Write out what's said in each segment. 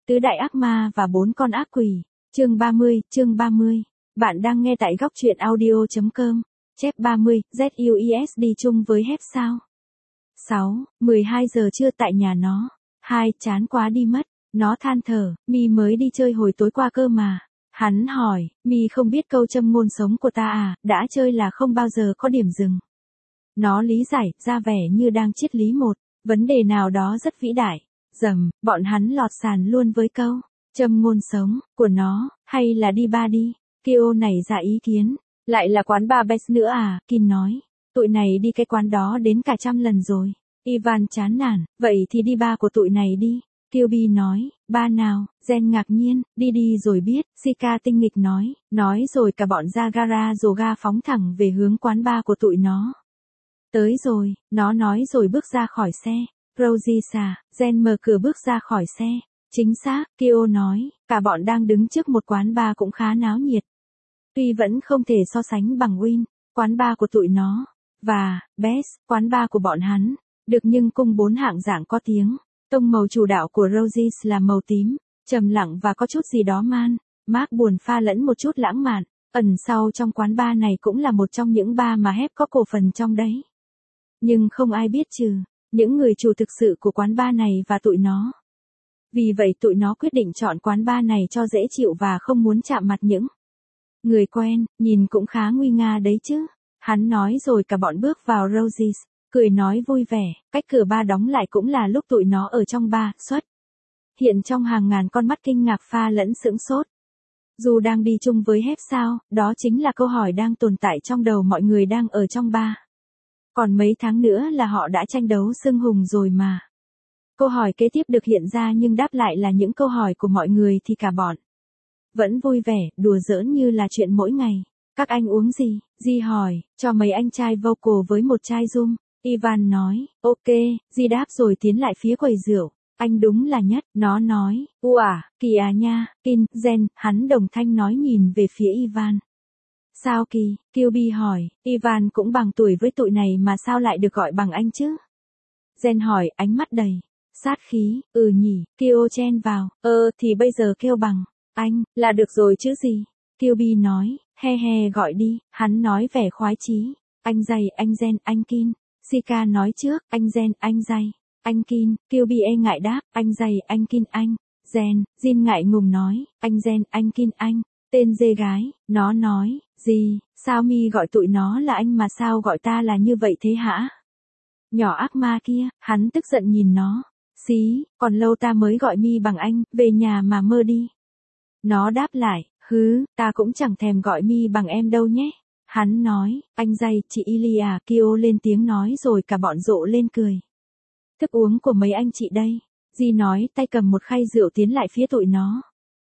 Tứ đại ác ma và 4 con ác quỷ. Chương 30. Bạn đang nghe tại góc truyện audio.com. Chép 30, ZUES đi chung với Hép sao? 6, 12 giờ trưa tại nhà nó. 2, chán quá đi mất. Nó than thở, mi mới đi chơi hồi tối qua cơ mà. Hắn hỏi, mi không biết câu châm ngôn sống của ta à, đã chơi là không bao giờ có điểm dừng. Nó lý giải, ra vẻ như đang triết lý một vấn đề nào đó rất vĩ đại. Bọn hắn lọt sàn luôn với câu châm ngôn sống của nó, hay là đi ba đi. Kyo nảy ra ý kiến, lại là quán bar Best nữa à, Kin nói. Tụi này đi cái quán đó đến cả 100 lần rồi. Ivan chán nản, vậy thì đi bar của tụi này đi. Kyubi nói, ba nào, Gen ngạc nhiên, đi rồi biết, Shika tinh nghịch nói rồi cả bọn ra gara yoga phóng thẳng về hướng quán bar của tụi nó. Tới rồi, nó nói rồi bước ra khỏi xe. Rosisa, Gen mở cửa bước ra khỏi xe. Chính xác, Kyo nói, cả bọn đang đứng trước một quán bar cũng khá náo nhiệt. Tuy vẫn không thể so sánh bằng Win, quán bar của tụi nó, và Best, quán bar của bọn hắn, được nhưng cùng 4 hạng dạng có tiếng. Tông màu chủ đạo của Roses là màu tím, trầm lặng và có chút gì đó mát buồn pha lẫn một chút lãng mạn. Ẩn sau trong quán bar này cũng là một trong những bar mà Hép có cổ phần trong đấy. Nhưng không ai biết trừ những người chủ thực sự của quán bar này và tụi nó. Vì vậy tụi nó quyết định chọn quán bar này cho dễ chịu và không muốn chạm mặt những người quen, nhìn cũng khá nguy nga đấy chứ. Hắn nói rồi cả bọn bước vào Roses, cười nói vui vẻ, cách cửa bar đóng lại cũng là lúc tụi nó ở trong bar, hiện trong hàng ngàn con mắt kinh ngạc pha lẫn sững sốt. Dù đang đi chung với Hép sao, đó chính là câu hỏi đang tồn tại trong đầu mọi người đang ở trong bar. Còn mấy tháng nữa là họ đã tranh đấu xưng hùng rồi mà. Câu hỏi kế tiếp được hiện ra nhưng đáp lại là những câu hỏi của mọi người thì cả bọn vẫn vui vẻ, đùa giỡn như là chuyện mỗi ngày. Các anh uống gì? Di hỏi, cho mấy anh chai vocal với một chai rum. Ivan nói, ok, Di đáp rồi tiến lại phía quầy rượu. Anh đúng là nhất, nó nói, kỳ à nha, Kin, Gen, hắn đồng thanh nói nhìn về phía Ivan. Sao kỳ? Kyubi hỏi, Ivan cũng bằng tuổi với tụi này mà sao lại được gọi bằng anh chứ? Gen hỏi, ánh mắt đầy sát khí, nhỉ, Kyo chen vào, thì bây giờ kêu bằng anh, là được rồi chứ gì? Kyubi nói, he gọi đi, hắn nói vẻ khoái chí. Anh Dày, anh Gen, anh Kin. Shika nói trước, anh Gen, anh Dày, anh Kin. Kyubi e ngại đáp, anh Dày, anh Kin, anh Gen. Jin ngại ngùng nói, anh Gen, anh Kin, anh. Tên dê gái, nó nói, gì, sao mi gọi tụi nó là anh mà sao gọi ta là như vậy thế hả? Nhỏ ác ma kia, hắn tức giận nhìn nó. Xí, còn lâu ta mới gọi mi bằng anh, về nhà mà mơ đi. Nó đáp lại, ta cũng chẳng thèm gọi mi bằng em đâu nhé. Hắn nói, anh Dày, chị Ilia, Kyo lên tiếng nói rồi cả bọn rộ lên cười. Thức uống của mấy anh chị đây. Di nói tay cầm một khay rượu tiến lại phía tụi nó.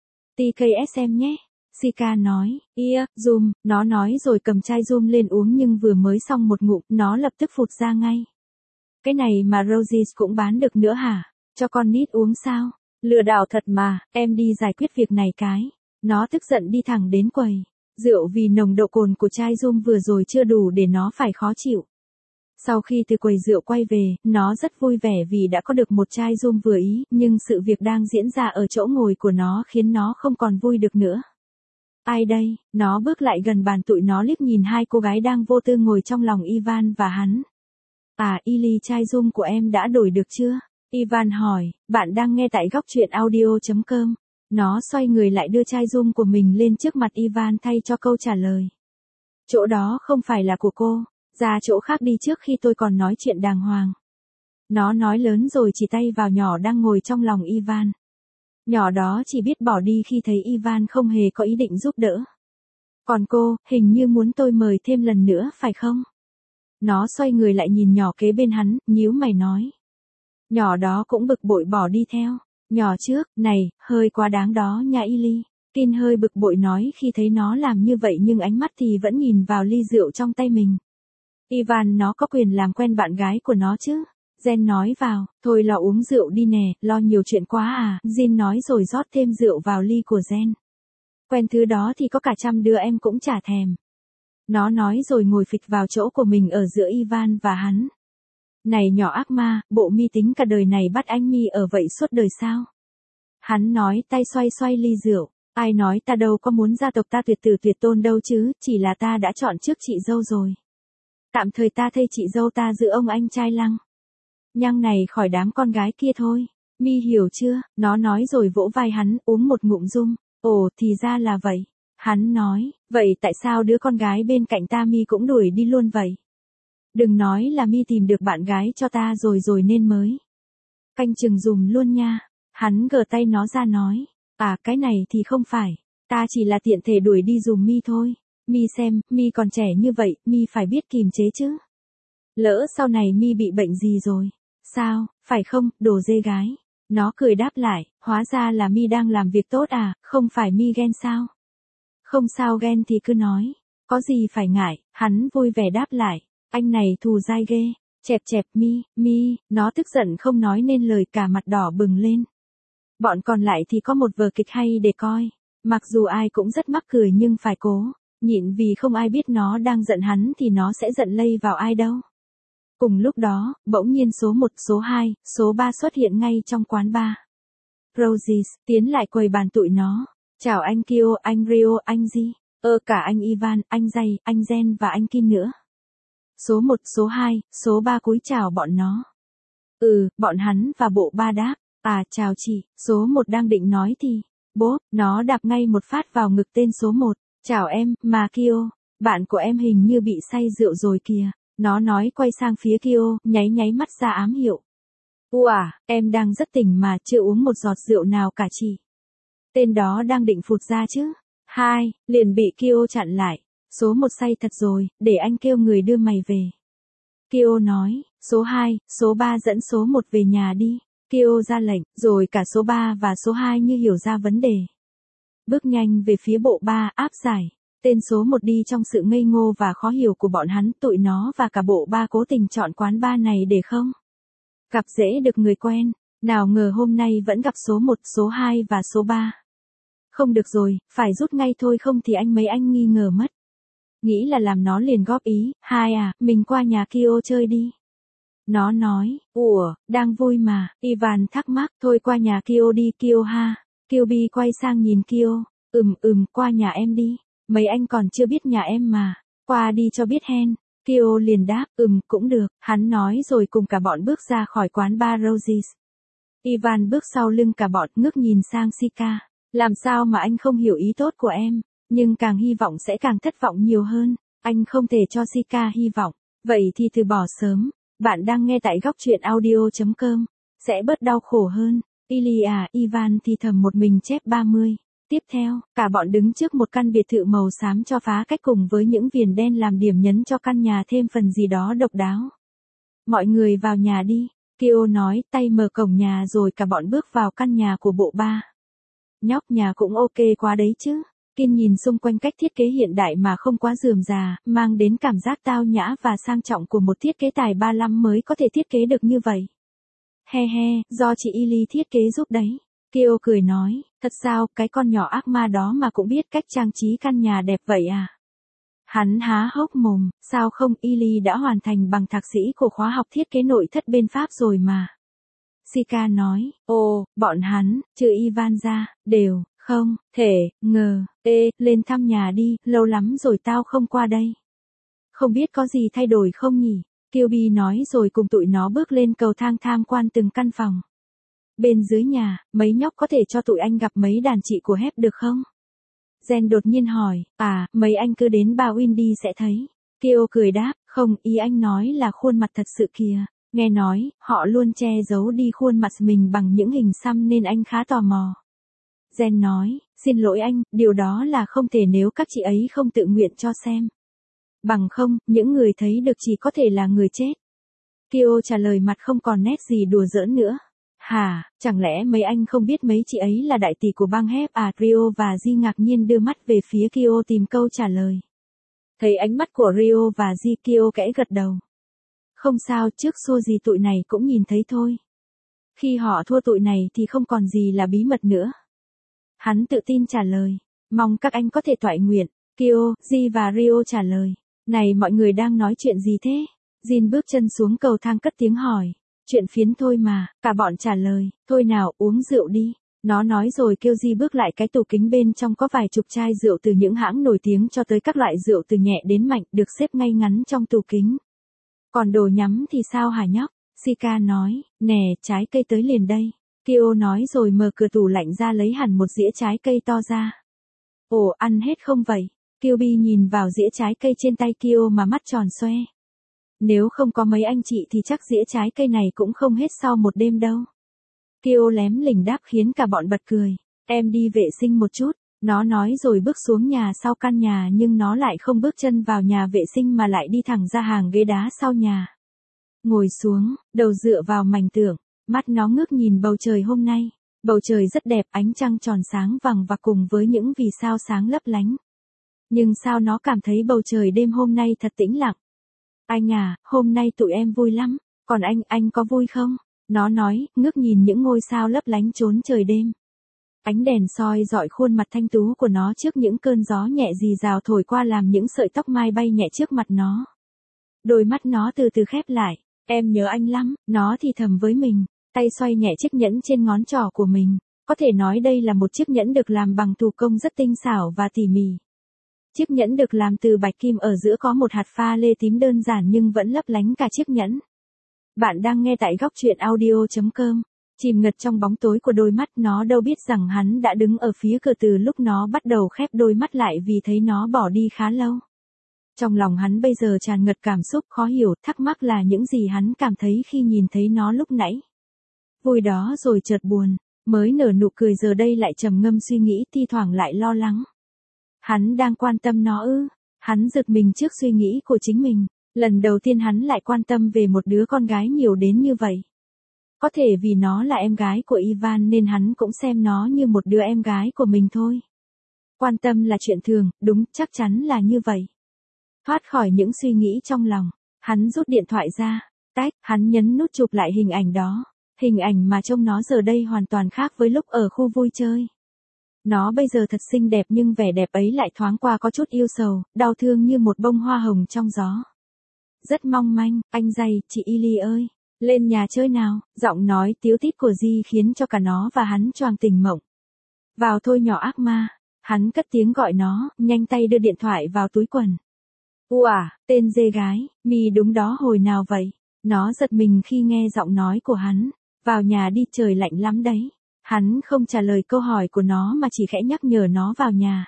TKSM nhé. Shika nói, zoom, nó nói rồi cầm chai zoom lên uống nhưng vừa mới xong một ngụm, nó lập tức phụt ra ngay. Cái này mà Roses cũng bán được nữa hả? Cho con nít uống sao? Lừa đảo thật mà, em đi giải quyết việc này cái. Nó tức giận đi thẳng đến quầy rượu vì nồng độ cồn của chai rum vừa rồi chưa đủ để nó phải khó chịu. Sau khi từ quầy rượu quay về, nó rất vui vẻ vì đã có được một chai rum vừa ý, nhưng sự việc đang diễn ra ở chỗ ngồi của nó khiến nó không còn vui được nữa. Ai đây? Nó bước lại gần bàn tụi nó liếc nhìn hai cô gái đang vô tư ngồi trong lòng Ivan và hắn. Ili chai rum của em đã đổi được chưa? Ivan hỏi, bạn đang nghe tại góc truyện audio.com. Nó xoay người lại đưa chai rum của mình lên trước mặt Ivan thay cho câu trả lời. Chỗ đó không phải là của cô, ra chỗ khác đi trước khi tôi còn nói chuyện đàng hoàng. Nó nói lớn rồi chỉ tay vào nhỏ đang ngồi trong lòng Ivan. Nhỏ đó chỉ biết bỏ đi khi thấy Ivan không hề có ý định giúp đỡ. Còn cô, hình như muốn tôi mời thêm lần nữa phải không? Nó xoay người lại nhìn nhỏ kế bên hắn, nhíu mày nói. Nhỏ đó cũng bực bội bỏ đi theo. Nhỏ trước, này, hơi quá đáng đó nha Ili. Kin hơi bực bội nói khi thấy nó làm như vậy nhưng ánh mắt thì vẫn nhìn vào ly rượu trong tay mình. Ivan nó có quyền làm quen bạn gái của nó chứ. Gen nói vào, thôi lo uống rượu đi nè, lo nhiều chuyện quá à. Jin nói rồi rót thêm rượu vào ly của Gen. Quen thứ đó thì có cả 100 đứa em cũng chả thèm. Nó nói rồi ngồi phịch vào chỗ của mình ở giữa Ivan và hắn. Này nhỏ ác ma, bộ mi tính cả đời này bắt anh mi ở vậy suốt đời sao? Hắn nói tay xoay xoay ly rượu. Ai nói ta đâu có muốn gia tộc ta tuyệt tử tuyệt tôn đâu chứ, chỉ là ta đã chọn trước chị dâu rồi. Tạm thời ta thây chị dâu ta giữ ông anh trai Lăng Nhăng này khỏi đám con gái kia thôi. Mi hiểu chưa, nó nói rồi vỗ vai hắn, uống một ngụm rum. Ồ, thì ra là vậy. Hắn nói, vậy tại sao đứa con gái bên cạnh ta Mi cũng đuổi đi luôn vậy? Đừng nói là Mi tìm được bạn gái cho ta rồi nên mới canh chừng dùm luôn nha. Hắn gờ tay nó ra nói, à cái này thì không phải, ta chỉ là tiện thể đuổi đi dùm Mi thôi. Mi xem, Mi còn trẻ như vậy, Mi phải biết kìm chế chứ. Lỡ sau này Mi bị bệnh gì rồi, sao, phải không, đồ dê gái. Nó cười đáp lại, hóa ra là Mi đang làm việc tốt à, không phải Mi ghen sao? Không sao ghen thì cứ nói, có gì phải ngại, hắn vui vẻ đáp lại, anh này thù dai ghê, chẹp chẹp Mi, nó tức giận không nói nên lời, cả mặt đỏ bừng lên. Bọn còn lại thì có một vở kịch hay để coi, mặc dù ai cũng rất mắc cười nhưng phải cố nhịn vì không ai biết nó đang giận hắn thì nó sẽ giận lây vào ai đâu. Cùng lúc đó, bỗng nhiên số 1, số 2, số 3 xuất hiện ngay trong quán bar. Roses tiến lại quầy bàn tụi nó. Chào anh Kyo, anh Rio, anh Ji. Cả anh Ivan, anh Jay, anh Jen và anh Kim nữa. Số 1, số 2, số 3 cúi chào bọn nó. Bọn hắn và bộ ba đáp. À chào chị, số 1 đang định nói thì, bốp, nó đạp ngay một phát vào ngực tên số 1. Chào em, mà Kyo, bạn của em hình như bị say rượu rồi kìa. Nó nói quay sang phía Kyo, nháy mắt ra ám hiệu. Em đang rất tỉnh mà chưa uống một giọt rượu nào cả chị. Tên đó đang định phụt ra chứ. Liền bị Kyo chặn lại. Số 1 say thật rồi, để anh kêu người đưa mày về. Kyo nói, số 2, số 3 dẫn số 1 về nhà đi. Kyo ra lệnh, rồi cả số 3 và số 2 như hiểu ra vấn đề. Bước nhanh về phía bộ ba áp giải. Tên số 1 đi trong sự ngây ngô và khó hiểu của bọn hắn, tụi nó và cả bộ ba cố tình chọn quán bar này để không gặp dễ được người quen. Nào ngờ hôm nay vẫn gặp số 1, số 2 và số 3. Không được rồi, phải rút ngay thôi không thì mấy anh nghi ngờ mất. Nghĩ là làm nó liền góp ý, mình qua nhà Kyo chơi đi. Nó nói, đang vui mà. Ivan thắc mắc, thôi qua nhà Kyo đi Kyo ha. Kyubi quay sang nhìn Kyo, qua nhà em đi. Mấy anh còn chưa biết nhà em mà. Qua đi cho biết hen. Kyo liền đáp, cũng được. Hắn nói rồi cùng cả bọn bước ra khỏi quán bar Roses. Ivan bước sau lưng cả bọn, ngước nhìn sang Sika. Làm sao mà anh không hiểu ý tốt của em, nhưng càng hy vọng sẽ càng thất vọng nhiều hơn. Anh không thể cho Sika hy vọng. Vậy thì từ bỏ sớm. Bạn đang nghe tại góc truyện audio.com. Sẽ bớt đau khổ hơn. Ivan thì thầm một mình chép 30. Tiếp theo, cả bọn đứng trước một căn biệt thự màu xám cho phá cách cùng với những viền đen làm điểm nhấn cho căn nhà thêm phần gì đó độc đáo. Mọi người vào nhà đi. Kyo nói, tay mở cổng nhà rồi cả bọn bước vào căn nhà của bộ ba. Nhóc nhà cũng ok quá đấy chứ. Kiên nhìn xung quanh cách thiết kế hiện đại mà không quá rườm rà, mang đến cảm giác tao nhã và sang trọng của một thiết kế tài 35 mới có thể thiết kế được như vậy. Do chị Ili thiết kế giúp đấy. Kyo cười nói, thật sao, cái con nhỏ ác ma đó mà cũng biết cách trang trí căn nhà đẹp vậy à? Hắn há hốc mồm, sao không, Ili đã hoàn thành bằng thạc sĩ của khóa học thiết kế nội thất bên Pháp rồi mà. Sika nói, bọn hắn, trừ Ivan ra, đều, không, thể, ngờ, lên thăm nhà đi, lâu lắm rồi tao không qua đây. Không biết có gì thay đổi không nhỉ? Kyubi nói rồi cùng tụi nó bước lên cầu thang tham quan từng căn phòng. Bên dưới nhà, mấy nhóc có thể cho tụi anh gặp mấy đàn chị của Hep được không? Jen đột nhiên hỏi, mấy anh cứ đến bà Windy sẽ thấy. Kyo cười đáp, không, ý anh nói là khuôn mặt thật sự kìa. Nghe nói, họ luôn che giấu đi khuôn mặt mình bằng những hình xăm nên anh khá tò mò. Jen nói, xin lỗi anh, điều đó là không thể nếu các chị ấy không tự nguyện cho xem. Bằng không, những người thấy được chỉ có thể là người chết. Kyo trả lời mặt không còn nét gì đùa giỡn nữa. Hả, chẳng lẽ mấy anh không biết mấy chị ấy là đại tỷ của bang Hep à? Rio và Ji ngạc nhiên đưa mắt về phía Kyo tìm câu trả lời. Thấy ánh mắt của Rio và Ji, Kyo kẽ gật đầu. Không sao, trước xô gì tụi này cũng nhìn thấy thôi. Khi họ thua tụi này thì không còn gì là bí mật nữa. Hắn tự tin trả lời. Mong các anh có thể toại nguyện. Kyo, Ji và Rio trả lời. Này mọi người đang nói chuyện gì thế? Jin bước chân xuống cầu thang cất tiếng hỏi. Chuyện phiến thôi mà, cả bọn trả lời. Thôi nào, uống rượu đi. Nó nói rồi kêu Di bước lại cái tủ kính bên trong có vài chục chai rượu từ những hãng nổi tiếng cho tới các loại rượu từ nhẹ đến mạnh được xếp ngay ngắn trong tủ kính. Còn đồ nhắm thì sao hả nhóc? Sika nói, nè, trái cây tới liền đây. Kyo nói rồi mở cửa tủ lạnh ra lấy hẳn một dĩa trái cây to ra. Ồ, ăn hết không vậy? Kyubi nhìn vào dĩa trái cây trên tay Kyo mà mắt tròn xoe. Nếu không có mấy anh chị thì chắc dĩa trái cây này cũng không hết sau một đêm đâu. Kyo lém lỉnh đáp khiến cả bọn bật cười. Em đi vệ sinh một chút. Nó nói rồi bước xuống nhà sau căn nhà nhưng nó lại không bước chân vào nhà vệ sinh mà lại đi thẳng ra hàng ghế đá sau nhà. Ngồi xuống, đầu dựa vào mảnh tường, mắt nó ngước nhìn bầu trời hôm nay. Bầu trời rất đẹp, ánh trăng tròn sáng vằng và cùng với những vì sao sáng lấp lánh. Nhưng sao nó cảm thấy bầu trời đêm hôm nay thật tĩnh lặng. Anh à, hôm nay tụi em vui lắm, còn anh có vui không? Nó nói, ngước nhìn những ngôi sao lấp lánh trốn trời đêm. Ánh đèn soi rọi khuôn mặt thanh tú của nó trước những cơn gió nhẹ rì rào thổi qua làm những sợi tóc mai bay nhẹ trước mặt nó. Đôi mắt nó từ từ khép lại. Em nhớ anh lắm, nó thì thầm với mình, tay xoay nhẹ chiếc nhẫn trên ngón trỏ của mình. Có thể nói đây là một chiếc nhẫn được làm bằng thủ công rất tinh xảo và tỉ mỉ. Chiếc nhẫn được làm từ bạch kim, ở giữa có một hạt pha lê tím đơn giản nhưng vẫn lấp lánh cả chiếc nhẫn. Bạn đang nghe tại góc truyện audio.com. Chìm ngật trong bóng tối của đôi mắt, nó đâu biết rằng hắn đã đứng ở phía cửa từ lúc nó bắt đầu khép đôi mắt lại vì thấy nó bỏ đi khá lâu. Trong lòng hắn bây giờ tràn ngập cảm xúc khó hiểu, thắc mắc là những gì hắn cảm thấy khi nhìn thấy nó lúc nãy. Vui đó rồi chợt buồn, mới nở nụ cười giờ đây lại trầm ngâm suy nghĩ, thi thoảng lại lo lắng. Hắn đang quan tâm nó ư? Hắn giật mình trước suy nghĩ của chính mình. Lần đầu tiên hắn lại quan tâm về một đứa con gái nhiều đến như vậy. Có thể vì nó là em gái của Ivan nên hắn cũng xem nó như một đứa em gái của mình thôi. Quan tâm là chuyện thường, đúng, chắc chắn là như vậy. Thoát khỏi những suy nghĩ trong lòng, hắn rút điện thoại ra, hắn nhấn nút chụp lại hình ảnh đó. Hình ảnh mà trông nó giờ đây hoàn toàn khác với lúc ở khu vui chơi. Nó bây giờ thật xinh đẹp nhưng vẻ đẹp ấy lại thoáng qua có chút yêu sầu, đau thương như một bông hoa hồng trong gió. Rất mong manh, anh dày, chị Ili ơi, lên nhà chơi nào, giọng nói tíu tít của Di khiến cho cả nó và hắn choàng tỉnh mộng. Vào thôi nhỏ ác ma, hắn cất tiếng gọi nó, nhanh tay đưa điện thoại vào túi quần. Ủa, tên dê gái, mi đúng đó hồi nào vậy? Nó giật mình khi nghe giọng nói của hắn. Vào nhà đi, trời lạnh lắm đấy. Hắn không trả lời câu hỏi của nó mà chỉ khẽ nhắc nhở nó vào nhà.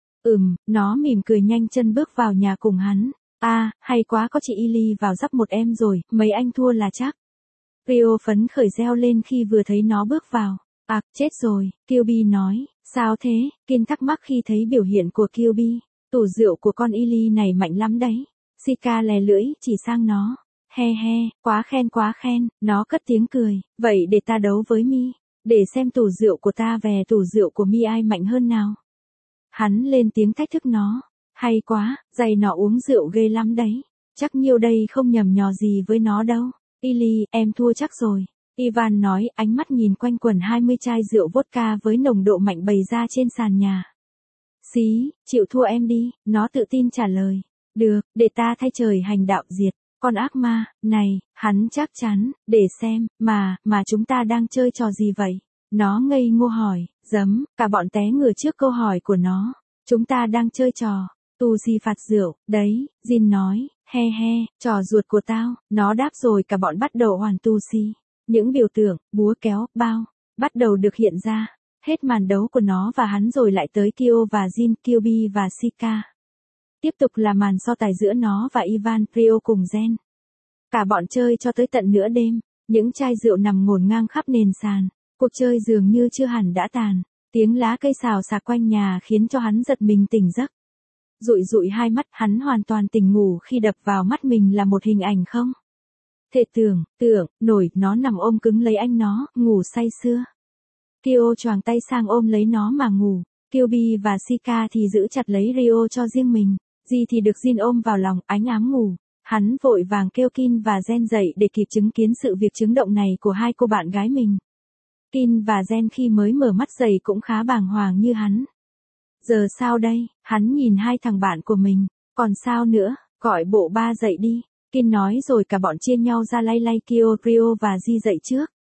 Nó mỉm cười nhanh chân bước vào nhà cùng hắn. Hay quá, có chị Ili vào dắt một em rồi, mấy anh thua là chắc. Rio phấn khởi reo lên khi vừa thấy nó bước vào. Chết rồi, Kyubi nói, sao thế? Kin thắc mắc khi thấy biểu hiện của Kyubi. Tủ rượu của con Ili này mạnh lắm đấy. Sika lè lưỡi, chỉ sang nó. He, quá khen, nó cất tiếng cười, vậy để ta đấu với mi. Để xem tủ rượu của ta về tủ rượu của mi ai mạnh hơn nào. Hắn lên tiếng thách thức nó. Hay quá, giày nó uống rượu ghê lắm đấy. Chắc nhiêu đây không nhầm nhò gì với nó đâu. Ili, em thua chắc rồi. Ivan nói, ánh mắt nhìn quanh quần 20 chai rượu vodka với nồng độ mạnh bày ra trên sàn nhà. Xí, chịu thua em đi, nó tự tin trả lời. Được, để ta thay trời hành đạo diệt. Con ác ma, này, hắn chắc chắn, để xem, mà chúng ta đang chơi trò gì vậy? Nó ngây ngô hỏi, cả bọn té ngửa trước câu hỏi của nó. Chúng ta đang chơi trò, tù gì phạt rượu, đấy, Jin nói, he, trò ruột của tao, nó đáp rồi cả bọn bắt đầu hoàn tù si. Những biểu tượng, búa kéo, bao, bắt đầu được hiện ra. Hết màn đấu của nó và hắn rồi lại tới Kyo và Jin, Kyubi và Sika. Tiếp tục là màn so tài giữa nó và Ivan, Rio cùng Jen. Cả bọn chơi cho tới tận nửa đêm, những chai rượu nằm ngổn ngang khắp nền sàn, cuộc chơi dường như chưa hẳn đã tàn, tiếng lá cây xào xạc quanh nhà khiến cho hắn giật mình tỉnh giấc. Dụi hai mắt, hắn hoàn toàn tỉnh ngủ khi đập vào mắt mình là một hình ảnh không thể tưởng nổi, nó nằm ôm cứng lấy anh nó, ngủ say sưa. Kyo choàng tay sang ôm lấy nó mà ngủ, Kyubi và Sika thì giữ chặt lấy Rio cho riêng mình. Di thì được Jin ôm vào lòng, ánh ám ngủ. Hắn vội vàng kêu Kin và Jen dậy để kịp chứng kiến sự việc chấn động này của hai cô bạn gái mình. Kin và Jen khi mới mở mắt dậy cũng khá bàng hoàng như hắn. Giờ sao đây? Hắn nhìn hai thằng bạn của mình. Còn sao nữa? Gọi bộ ba dậy đi. Kin nói rồi cả bọn chia nhau ra lay Kyo, Rio và Di dậy trước.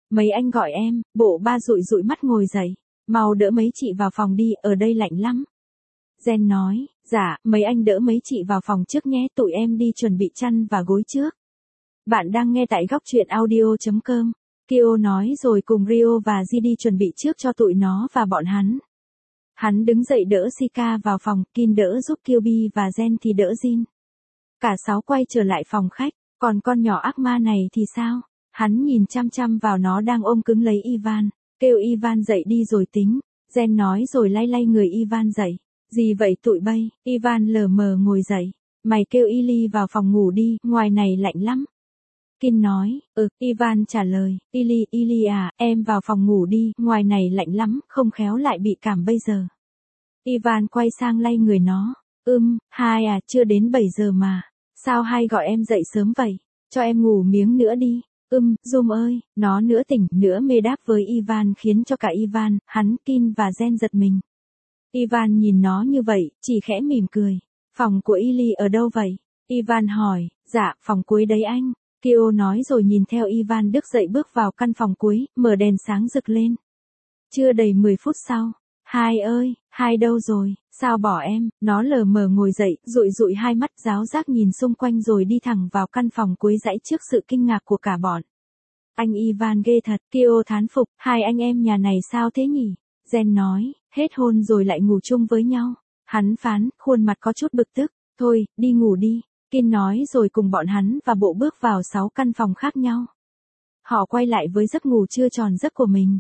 mấy anh gọi em, bộ ba dụi dụi mắt ngồi dậy. Mau đỡ mấy chị vào phòng đi, ở đây lạnh lắm. Jen nói, dạ, mấy anh đỡ mấy chị vào phòng trước nhé, tụi em đi chuẩn bị chăn và gối trước. Bạn đang nghe tại góc truyện audio.com. Kyo nói rồi cùng Rio và Ji đi chuẩn bị trước cho tụi nó và bọn hắn. Hắn đứng dậy đỡ Shika vào phòng, Kin đỡ giúp Kyubi và Jen thì đỡ Jin. Cả sáu quay trở lại phòng khách, còn con nhỏ ác ma này thì sao? Hắn nhìn chăm chăm vào nó đang ôm cứng lấy Ivan, kêu Ivan dậy đi rồi tính. Jen nói rồi lay lay người Ivan dậy. Gì vậy tụi bay? Ivan lờ mờ ngồi dậy. Mày kêu Ili vào phòng ngủ đi, ngoài này lạnh lắm. Kin nói, Ivan trả lời, Ili à, em vào phòng ngủ đi, ngoài này lạnh lắm, không khéo lại bị cảm bây giờ. Ivan quay sang lay người nó, hai à, chưa đến 7 giờ mà, sao hay gọi em dậy sớm vậy, cho em ngủ miếng nữa đi. Zoom ơi, nó nửa tỉnh, nửa mê đáp với Ivan khiến cho cả Ivan, hắn, Kin và Jen giật mình. Ivan nhìn nó như vậy, chỉ khẽ mỉm cười. Phòng của Ili ở đâu vậy? Ivan hỏi, dạ, phòng cuối đấy anh. Kyo nói rồi nhìn theo Ivan đứng dậy bước vào căn phòng cuối, mở đèn sáng rực lên. Chưa đầy 10 phút sau. Hai ơi, hai đâu rồi, sao bỏ em? Nó lờ mờ ngồi dậy, dụi dụi hai mắt giáo giác nhìn xung quanh rồi đi thẳng vào căn phòng cuối dãy trước sự kinh ngạc của cả bọn. Anh Ivan ghê thật, Kyo thán phục, hai anh em nhà này sao thế nhỉ? Jen nói, hết hôn rồi lại ngủ chung với nhau. Hắn phán, khuôn mặt có chút bực tức, thôi, đi ngủ đi. Kin nói rồi cùng bọn hắn và bộ bước vào 6 căn phòng khác nhau. Họ quay lại với giấc ngủ chưa tròn giấc của mình.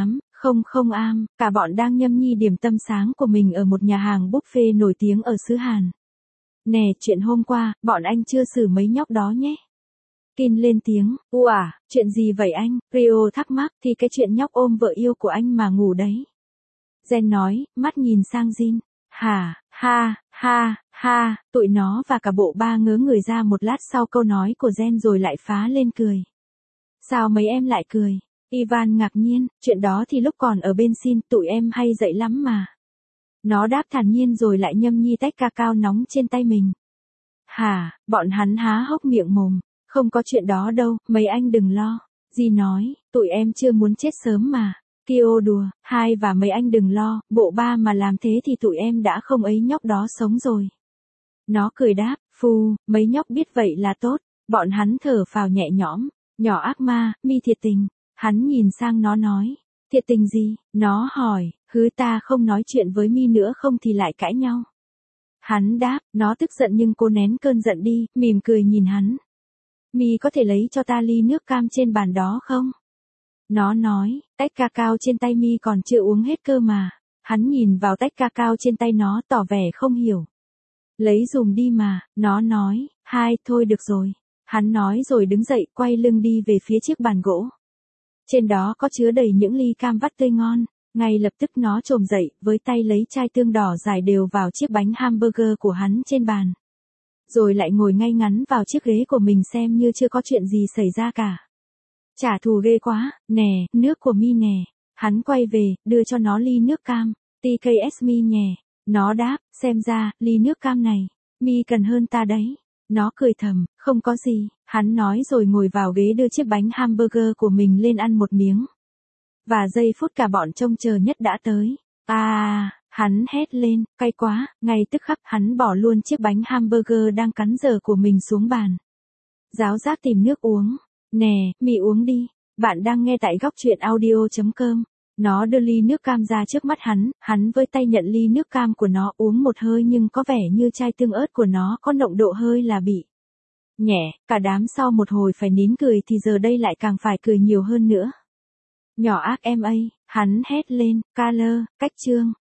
8:00 am, cả bọn đang nhâm nhi điểm tâm sáng của mình ở một nhà hàng buffet nổi tiếng ở xứ Hàn. Nè, chuyện hôm qua, bọn anh chưa xử mấy nhóc đó nhé. Kin lên tiếng, chuyện gì vậy anh? Rio thắc mắc, thì cái chuyện nhóc ôm vợ yêu của anh mà ngủ đấy. Jen nói, mắt nhìn sang Jin. Ha, tụi nó và cả bộ ba ngớ người ra một lát sau câu nói của Jen rồi lại phá lên cười. Sao mấy em lại cười? Ivan ngạc nhiên, chuyện đó thì lúc còn ở bên xin tụi em hay dậy lắm mà. Nó đáp thản nhiên rồi lại nhâm nhi tách cacao nóng trên tay mình. Bọn hắn há hốc miệng mồm, không có chuyện đó đâu, mấy anh đừng lo. Ji nói, tụi em chưa muốn chết sớm mà. Kyo đùa, hai và mấy anh đừng lo, bộ ba mà làm thế thì tụi em đã không ấy nhóc đó sống rồi. Nó cười đáp, mấy nhóc biết vậy là tốt, bọn hắn thở phào nhẹ nhõm, nhỏ ác ma, mi thiệt tình. Hắn nhìn sang nó nói, thiệt tình gì? Nó hỏi, ta không nói chuyện với mi nữa không thì lại cãi nhau. Hắn đáp, nó tức giận nhưng cô nén cơn giận đi, mỉm cười nhìn hắn. Mi có thể lấy cho ta ly nước cam trên bàn đó không? Nó nói, tách cacao trên tay mi còn chưa uống hết cơ mà. Hắn nhìn vào tách cacao trên tay nó tỏ vẻ không hiểu. Lấy dùm đi mà, nó nói, thôi được rồi. Hắn nói rồi đứng dậy quay lưng đi về phía chiếc bàn gỗ. Trên đó có chứa đầy những ly cam vắt tươi ngon. Ngay lập tức nó chồm dậy, với tay lấy chai tương đỏ dài đều vào chiếc bánh hamburger của hắn trên bàn. Rồi lại ngồi ngay ngắn vào chiếc ghế của mình xem như chưa có chuyện gì xảy ra cả. Trả thù ghê quá, nè, nước của mi nè. Hắn quay về, đưa cho nó ly nước cam. TKS mi nhè. Nó đáp, xem ra, ly nước cam này, mi cần hơn ta đấy. Nó cười thầm, không có gì. Hắn nói rồi ngồi vào ghế đưa chiếc bánh hamburger của mình lên ăn một miếng. Và giây phút cả bọn trông chờ nhất đã tới. Hắn hét lên, cay quá, ngay tức khắc hắn bỏ luôn chiếc bánh hamburger đang cắn dở của mình xuống bàn. Giáo giác tìm nước uống. Nè, mi uống đi. Bạn đang nghe tại góc truyện audio.com. Nó đưa ly nước cam ra trước mắt hắn với tay nhận ly nước cam của nó uống một hơi nhưng có vẻ như chai tương ớt của nó có nồng độ hơi là bị nhẹ, cả đám sau một hồi phải nín cười thì giờ đây lại càng phải cười nhiều hơn nữa. Nhỏ ác em ấy, hắn hét lên, Carl, cách chương.